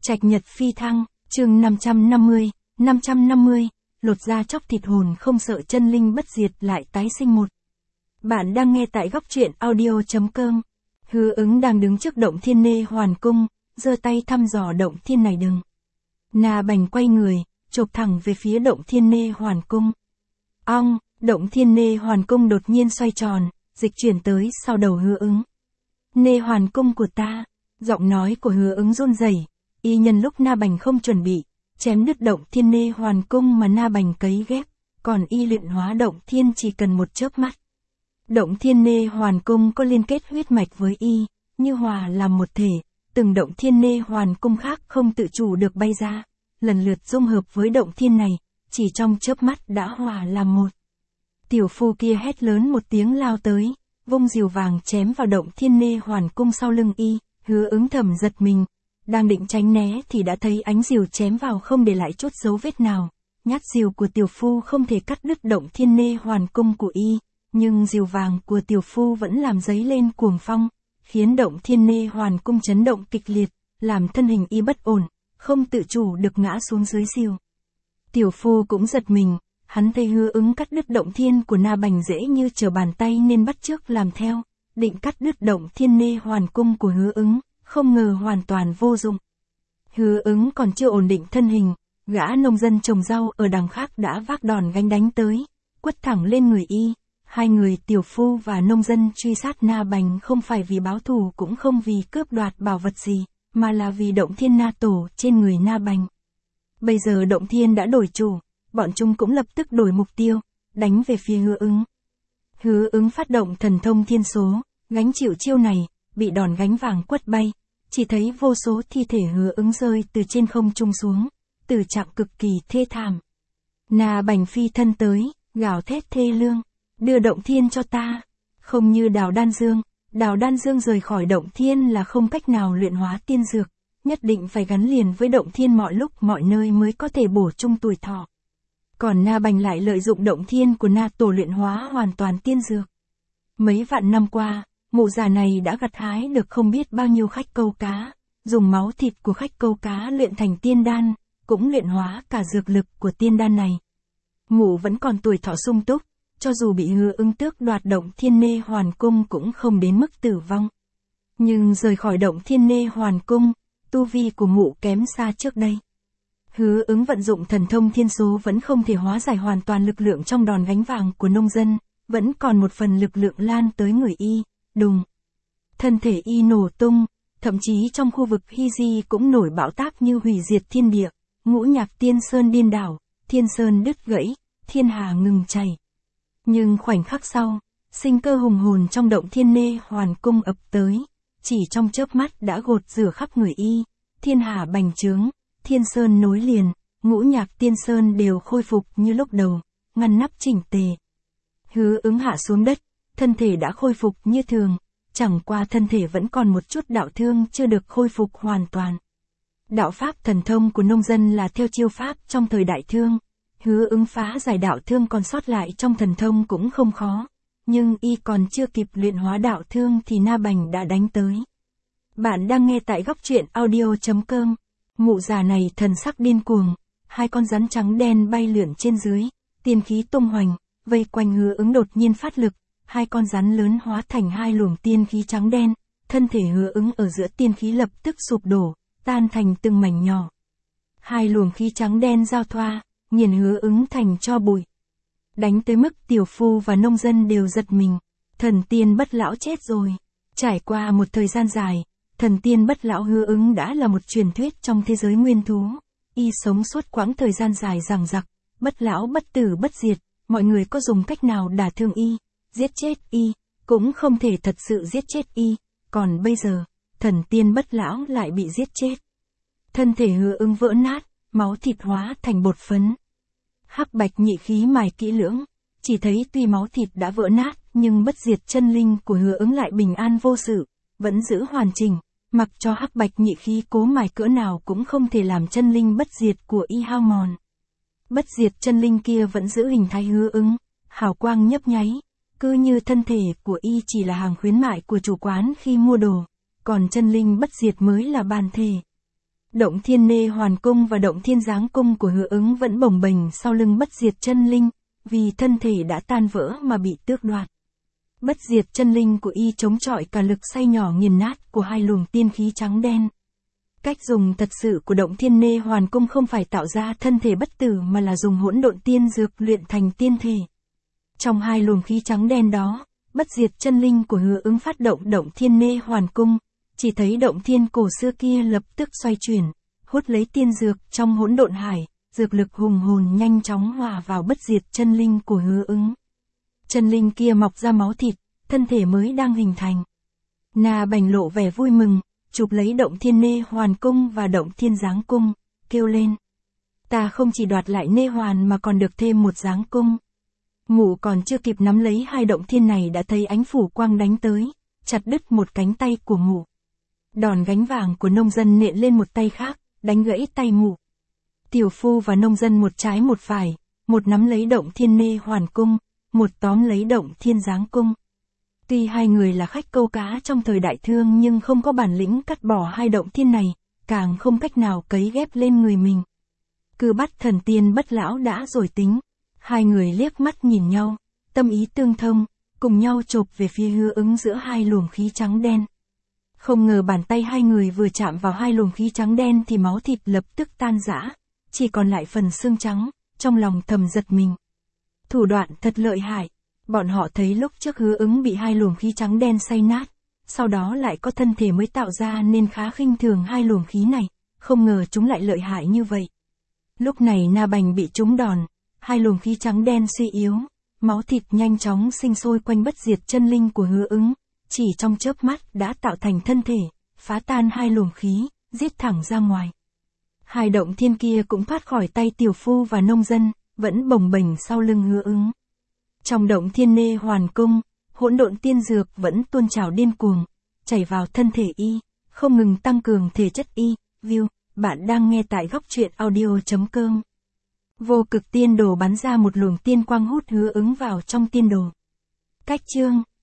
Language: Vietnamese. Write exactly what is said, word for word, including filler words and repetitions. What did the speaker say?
Trạch nhật phi thăng, chương năm trăm năm mươi, năm trăm năm mươi, lột da chóc thịt hồn không sợ chân linh bất diệt lại tái sinh một. Bạn đang nghe tại góc truyện audio.com. Hứa Ứng đang đứng trước động thiên Nê Hoàn Cung, giơ tay thăm dò động thiên này đừng. Na Bành quay người, chộp thẳng về phía động thiên Nê Hoàn Cung. Ong, động thiên Nê Hoàn Cung đột nhiên xoay tròn, dịch chuyển tới sau đầu Hứa Ứng. Nê Hoàn Cung của ta, giọng nói của Hứa Ứng run rẩy. Y nhân lúc Na Bành không chuẩn bị, chém đứt động thiên Nê Hoàn Cung mà Na Bành cấy ghép, còn y luyện hóa động thiên chỉ cần một chớp mắt. Động thiên Nê Hoàn Cung có liên kết huyết mạch với y, như hòa làm một thể, từng động thiên Nê Hoàn Cung khác không tự chủ được bay ra, lần lượt dung hợp với động thiên này, chỉ trong chớp mắt đã hòa làm một. Tiểu phu kia hét lớn một tiếng lao tới, vung rìu vàng chém vào động thiên Nê Hoàn Cung sau lưng y. Hứa Ứng thầm giật mình, đang định tránh né thì đã thấy ánh rìu chém vào không để lại chút dấu vết nào. Nhát rìu của tiểu phu không thể cắt đứt động thiên Nê Hoàn Cung của y, nhưng rìu vàng của tiểu phu vẫn làm dấy lên cuồng phong, khiến động thiên Nê Hoàn Cung chấn động kịch liệt, làm thân hình y bất ổn, không tự chủ được ngã xuống dưới rìu. Tiểu phu cũng giật mình, hắn thấy Hứa Ứng cắt đứt động thiên của Na Bành dễ như trở bàn tay nên bắt chước làm theo, định cắt đứt động thiên Nê Hoàn Cung của Hứa Ứng, không ngờ hoàn toàn vô dụng. Hứa Ứng còn chưa ổn định thân hình, gã nông dân trồng rau ở đằng khác đã vác đòn gánh đánh tới, quất thẳng lên người y. Hai người tiểu phu và nông dân truy sát Na Bành không phải vì báo thù cũng không vì cướp đoạt bảo vật gì, mà là vì động thiên Na Tổ trên người Na Bành. Bây giờ động thiên đã đổi chủ, bọn chúng cũng lập tức đổi mục tiêu, đánh về phía Hứa Ứng. Hứa Ứng phát động thần thông thiên số, gánh chịu chiêu này, bị đòn gánh vàng quất bay, chỉ thấy vô số thi thể Hứa Ứng rơi từ trên không trung xuống, tử trạng cực kỳ thê thảm. Na Bành phi thân tới, gào thét thê lương, đưa động thiên cho ta. Không như Đào Đan Dương, Đào Đan Dương rời khỏi động thiên là không cách nào luyện hóa tiên dược, nhất định phải gắn liền với động thiên mọi lúc mọi nơi mới có thể bổ sung tuổi thọ. Còn Na Bành lại lợi dụng động thiên của Na Tổ luyện hóa hoàn toàn tiên dược. Mấy vạn năm qua, mụ già này đã gặt hái được không biết bao nhiêu khách câu cá, dùng máu thịt của khách câu cá luyện thành tiên đan, cũng luyện hóa cả dược lực của tiên đan này. Mụ vẫn còn tuổi thọ sung túc, cho dù bị Hứa Ứng tước đoạt động thiên Nê Hoàn Cung cũng không đến mức tử vong. Nhưng rời khỏi động thiên Nê Hoàn Cung, tu vi của mụ kém xa trước đây. Hứa Ứng vận dụng thần thông thiên số vẫn không thể hóa giải hoàn toàn lực lượng trong đòn gánh vàng của nông dân, vẫn còn một phần lực lượng lan tới người y, đùng. Thân thể y nổ tung, thậm chí trong khu vực Hy Di cũng nổi bão táp như hủy diệt thiên địa, ngũ nhạc tiên sơn điên đảo, thiên sơn đứt gãy, thiên hà ngừng chảy. Nhưng khoảnh khắc sau, sinh cơ hùng hồn trong động thiên Nê Hoàn Cung ập tới, chỉ trong chớp mắt đã gột rửa khắp người y, thiên hà bành trướng, thiên sơn nối liền, ngũ nhạc tiên sơn đều khôi phục như lúc đầu, ngăn nắp chỉnh tề. Hứa Ứng hạ xuống đất, thân thể đã khôi phục như thường, chẳng qua thân thể vẫn còn một chút đạo thương chưa được khôi phục hoàn toàn. Đạo pháp thần thông của nông dân là theo chiêu pháp trong thời đại thương. Hứa Ứng phá giải đạo thương còn sót lại trong thần thông cũng không khó, nhưng y còn chưa kịp luyện hóa đạo thương thì Na Bành đã đánh tới. Bạn đang nghe tại góc truyện audio.com. Mụ già này thần sắc điên cuồng, hai con rắn trắng đen bay lượn trên dưới, tiên khí tung hoành, vây quanh Hứa Ứng đột nhiên phát lực, hai con rắn lớn hóa thành hai luồng tiên khí trắng đen, thân thể Hứa Ứng ở giữa tiên khí lập tức sụp đổ, tan thành từng mảnh nhỏ. Hai luồng khí trắng đen giao thoa, nghiền Hứa Ứng thành tro bụi. Đánh tới mức tiểu phu và nông dân đều giật mình, thần tiên bất lão chết rồi. Trải qua một thời gian dài, thần tiên bất lão Hứa Ứng đã là một truyền thuyết trong thế giới nguyên thú. Y sống suốt quãng thời gian dài dằng dặc, bất lão bất tử bất diệt, mọi người có dùng cách nào đả thương y, giết chết y, cũng không thể thật sự giết chết y, còn bây giờ, thần tiên bất lão lại bị giết chết. Thân thể Hứa Ứng vỡ nát, máu thịt hóa thành bột phấn. Hắc bạch nhị khí mài kỹ lưỡng, chỉ thấy tuy máu thịt đã vỡ nát nhưng bất diệt chân linh của Hứa Ứng lại bình an vô sự, vẫn giữ hoàn chỉnh, mặc cho hắc bạch nhị khí cố mài cỡ nào cũng không thể làm chân linh bất diệt của y hao mòn. Bất diệt chân linh kia vẫn giữ hình thái Hứa Ứng, hào quang nhấp nháy, cứ như thân thể của y chỉ là hàng khuyến mại của chủ quán khi mua đồ, còn chân linh bất diệt mới là bản thể. Động Thiên Nê Hoàn Cung và Động Thiên Giáng Cung của Hứa Ứng vẫn bồng bềnh sau lưng Bất Diệt Chân Linh, vì thân thể đã tan vỡ mà bị tước đoạt. Bất Diệt Chân Linh của y chống chọi cả lực xay nhỏ nghiền nát của hai luồng tiên khí trắng đen. Cách dùng thật sự của Động Thiên Nê Hoàn Cung không phải tạo ra thân thể bất tử mà là dùng hỗn độn tiên dược luyện thành tiên thể. Trong hai luồng khí trắng đen đó, Bất Diệt Chân Linh của Hứa Ứng phát động Động Thiên Nê Hoàn Cung, chỉ thấy động thiên cổ xưa kia lập tức xoay chuyển, hút lấy tiên dược trong hỗn độn hải, dược lực hùng hồn nhanh chóng hòa vào Bất Diệt Chân Linh của Hứa Ứng. Chân linh kia mọc ra máu thịt, thân thể mới đang hình thành. Na Bành lộ vẻ vui mừng, chụp lấy Động Thiên Nê Hoàn Cung và Động Thiên Giáng Cung, kêu lên: ta không chỉ đoạt lại Nê Hoàn mà còn được thêm một Giáng Cung. Mụ còn chưa kịp nắm lấy hai động thiên này đã thấy ánh phủ quang đánh tới, chặt đứt một cánh tay của mụ. Đòn gánh vàng của nông dân nện lên một tay khác, đánh gãy tay mụ. Tiểu phu và nông dân một trái một phải, một nắm lấy Động Thiên Nê Hoàn Cung, một tóm lấy Động Thiên Giáng Cung. Tuy hai người là khách câu cá trong thời đại thương nhưng không có bản lĩnh cắt bỏ hai động thiên này, càng không cách nào cấy ghép lên người mình. Cứ bắt thần tiên bất lão đã rồi tính. Hai người liếc mắt nhìn nhau, tâm ý tương thông, cùng nhau chộp về phía Hứa Ứng giữa hai luồng khí trắng đen. Không ngờ bàn tay hai người vừa chạm vào hai luồng khí trắng đen thì máu thịt lập tức tan rã, chỉ còn lại phần xương trắng, trong lòng thầm giật mình. Thủ đoạn thật lợi hại, bọn họ thấy lúc trước Hứa Ứng bị hai luồng khí trắng đen xay nát, sau đó lại có thân thể mới tạo ra nên khá khinh thường hai luồng khí này, không ngờ chúng lại lợi hại như vậy. Lúc này Na Bành bị trúng đòn, hai luồng khí trắng đen suy yếu, máu thịt nhanh chóng sinh sôi quanh Bất Diệt Chân Linh của Hứa Ứng, chỉ trong chớp mắt đã tạo thành thân thể, phá tan hai luồng khí, giết thẳng ra ngoài. Hai động thiên kia cũng thoát khỏi tay tiểu phu và nông dân, vẫn bồng bềnh sau lưng Hứa Ứng. Trong Động Thiên Nê Hoàn Cung, hỗn độn tiên dược vẫn tuôn trào điên cuồng, chảy vào thân thể y, không ngừng tăng cường thể chất y. View, bạn đang nghe tại góc truyện audio chấm com. Vô Cực Tiên Đồ bắn ra một luồng tiên quang hút Hứa Ứng vào trong tiên đồ. Cách chương